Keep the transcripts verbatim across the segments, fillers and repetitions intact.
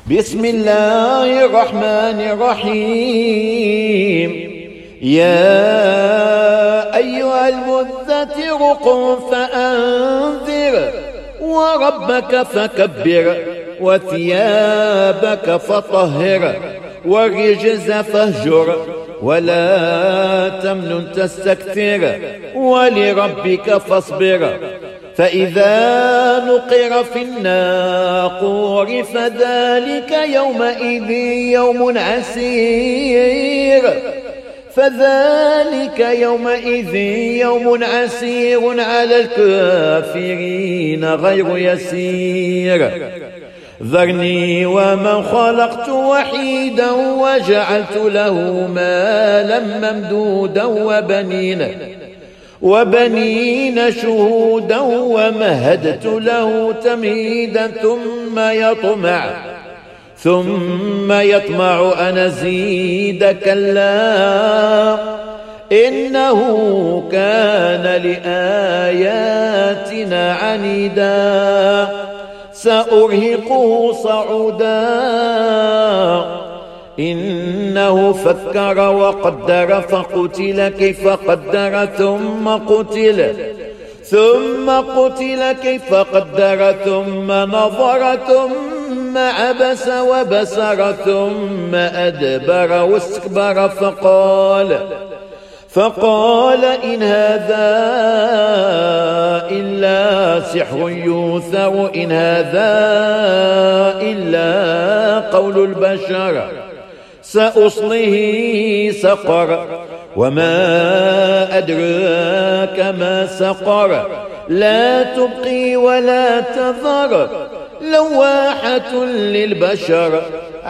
بسم الله الرحمن الرحيم. يا أيها المدثر قم فأنذر وربك فكبر وثيابك فطهر والرجز فاهجر ولا تمنن تستكثر ولربك فاصبر. فإذا نقر في الناقور فذلك يومئذ يوم عسير فذلك يومئذ يوم عسير على الكافرين غير يسير. ذرني ومن خلقت وحيدا وجعلت له مالا ممدودا وبنين وبنين شهودا ومهدت له تمهيدا ثم يطمع ثم يطمع أن أزيد كلا إنه كان لآياتنا عنيدا سأرهقه صعودا إنه فكر وقدر فقتل كيف قدر ثم قتل ثم قتل كيف قدر ثم نظر ثم عبس وبسر ثم أدبر واستكبر فقال فقال إن هذا إلا سحر يؤثر إن هذا إلا قول البشر سأصله سقر وما أدراك ما سقر لا تبقي ولا تذر لواحة للبشر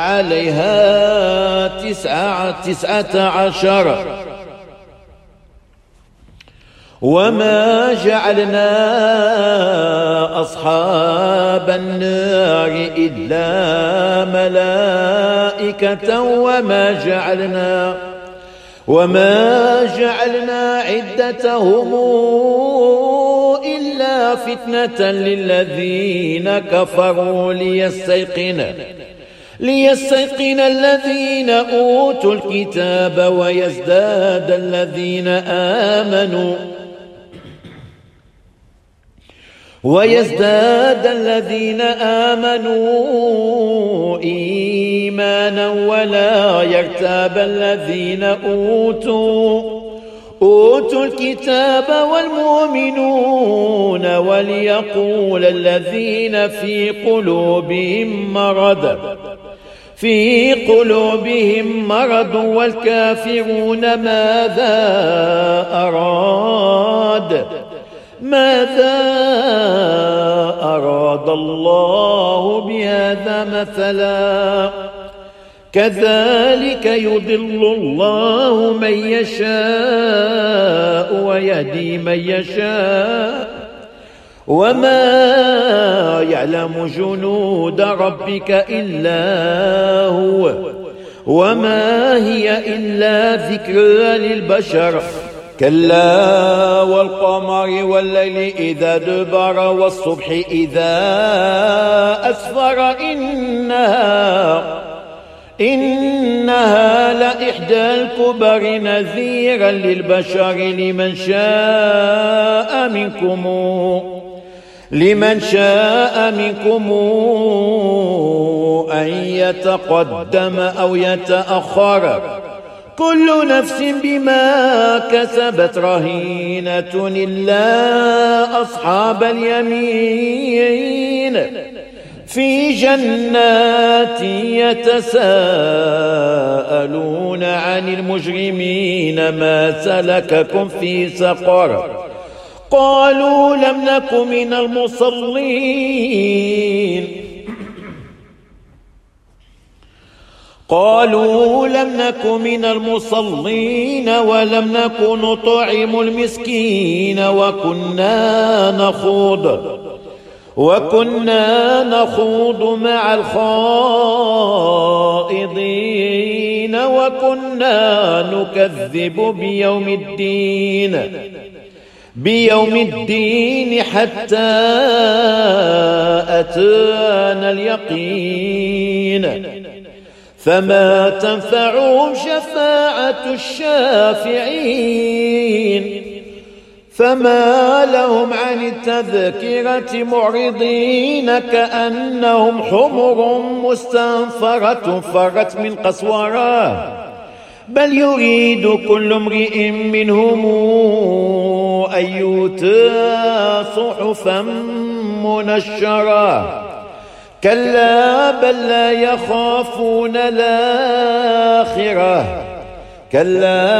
عليها تسعة, تسعة عشر. وما جعلنا أصحاب النار إلا ملائكة وما جعلنا وما جعلنا عدتهم إلا فتنة للذين كفروا ليستيقن ليستيقن الذين أوتوا الكتاب ويزداد الذين آمنوا ويزداد الذين آمنوا إيمانا ولا يرتاب الذين أوتوا أوتوا الكتاب والمؤمنون وليقول الذين في قلوبهم مرض في قلوبهم مرض والكافرون ماذا أراد ماذا أراد الله بهذا مثلا كذلك يضل الله من يشاء ويهدي من يشاء وما يعلم جنود ربك إلا هو وما هي إلا ذكرى للبشر كلا والقمر والليل إذا دبر والصبح إذا أسفر إنها إنها لإحدى الكبر نذيرا للبشر لمن شاء منكم لمن شاء منكم أن يتقدم أو يتأخر كل نفس بما كسبت رهينة إلا أصحاب اليمين في جنات يتساءلون عن المجرمين ما سلككم في سقر قالوا لم نك من المصلين قالوا لم نك من المصلين ولم نك نطعم المسكين وكنا نخوض وكنا نخوض مع الخائضين وكنا نكذب بيوم الدين بيوم الدين حتى أتانا اليقين فما تنفعهم شفاعة الشافعين فما لهم عن التذكرة معرضين كأنهم حمر مستنفرة فرت من قسورة بل يريد كل امرئ منهم أن يؤتى صحفا منشرة كلا بل لا يخافون الآخرة كلا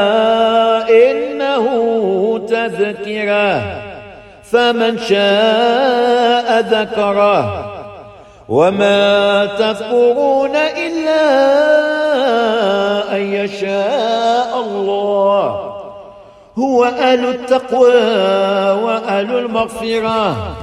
إنه تذكرة فمن شاء ذكره وما تذكرون إلا أن يشاء الله هو أهل التقوى وأهل المغفرة